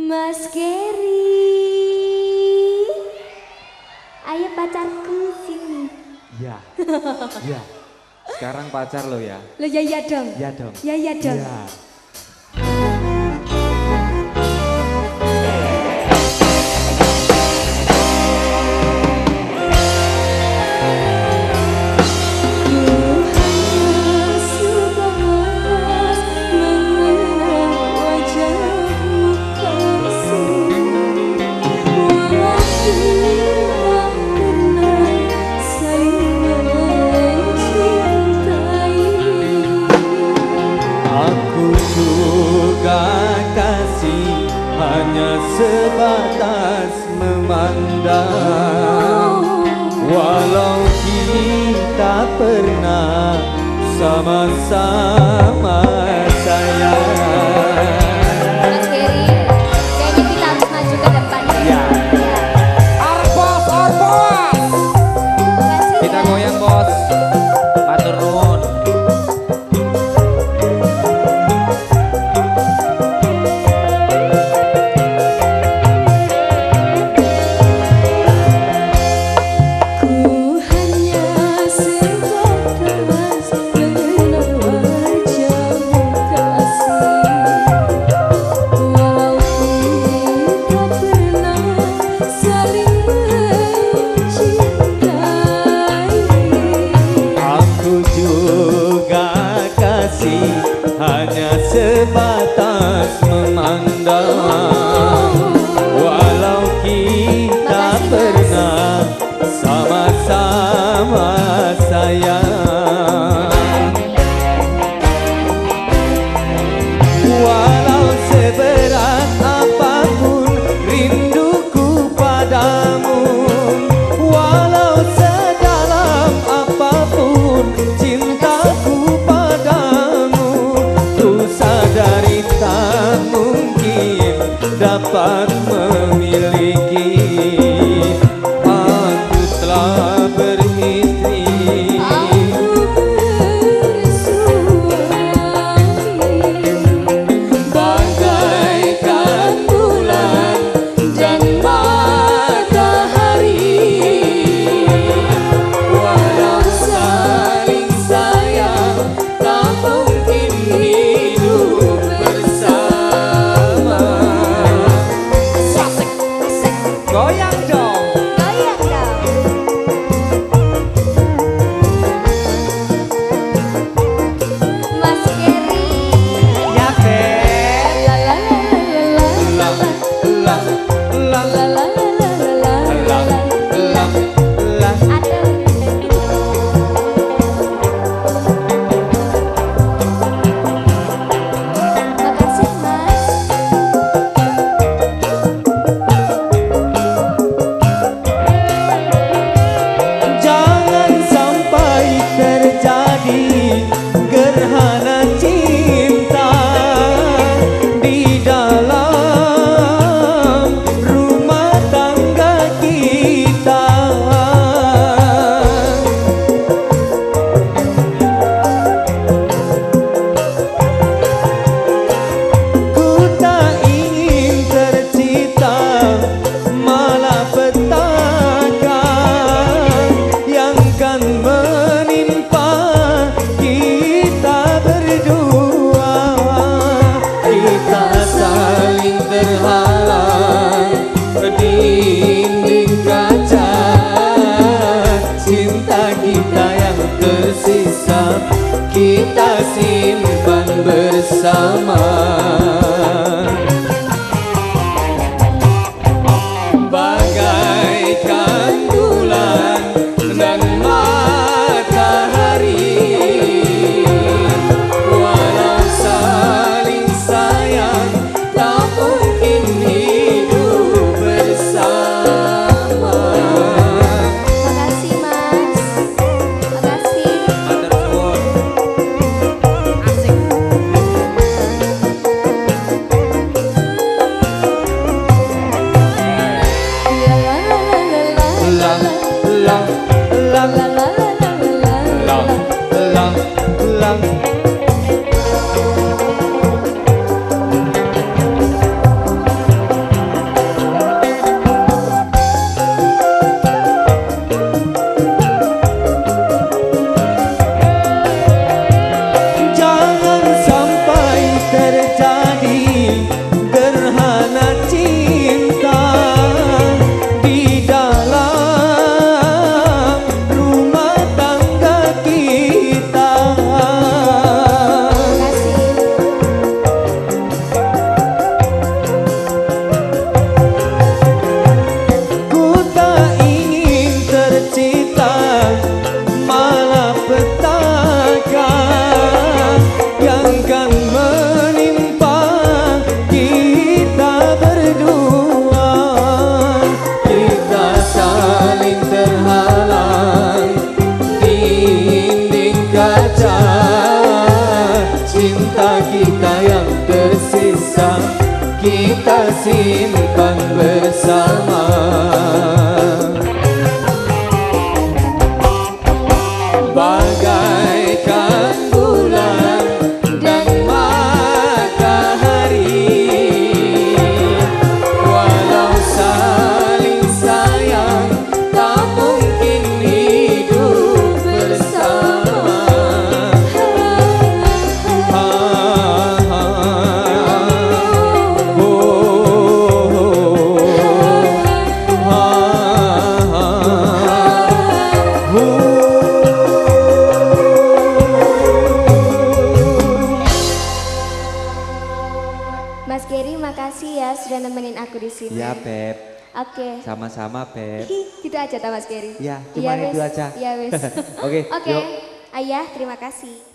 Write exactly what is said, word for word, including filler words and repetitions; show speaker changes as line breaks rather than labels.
Mas Geri, ayo pacarku sini.
Ya, ya. Sekarang pacar lo ya.
Lo ya ya dong.
Ya dong.
Ya ya dong.
Ya.
Hanya sebatas memandang, walau kita pernah sama-sama sayang.
Mas Geri, kayaknya kita harus maju ke depan ya.
Arbos, arbos. Kita goyang bos. Matur nuwun.
Hanya sebatas memandang, walau kita pernah sama-sama sayang. Walau seberat apapun rinduku padamu, walau sedalam apapun cintaku padamu, sadari tak mungkin dapat memiliki. Aku telah beristri,
aku bersuami,
bagaikan bulan dan matahari. Walau saling sayang tak mungkin hidup bersama. Asik, asik. Goyang dong.
goyang dong. Mas Geri,
Ya Beb.
la la la la
La la la
la la la la la la
la la.
Aduh. Makasih Mas.
Jangan sampai terjadi gerhana cinta di dalam rumah tangga kita. Ku tak ingin tercipta malapetaka yang kan menimpa kita berdua. Kita saling terhalang di dinding kaca, cinta kita yang tersisa kita simpan bersama. Bagaikan bulan dan matahari, walau saling sayang tak mungkin hidup bersama.
Makasih Mas. Makasih.
Matur nuwun.
simpan bersama. Bagaikan bulan dan matahari, walau saling sayang tak mungkin hidup bersama. Ha, ha, oh, oh, ha, ha, oh.
Mas Gary, makasih ya sudah nemenin aku di sini.
Ya Beb,
Oke.
sama-sama Beb.
Gitu aja ta Mas Gary.
Ya, cuman
Iya,
itu
wes.
aja.
Iya wes.
Oke,
Oke.
yuk.
Ayah, terima kasih.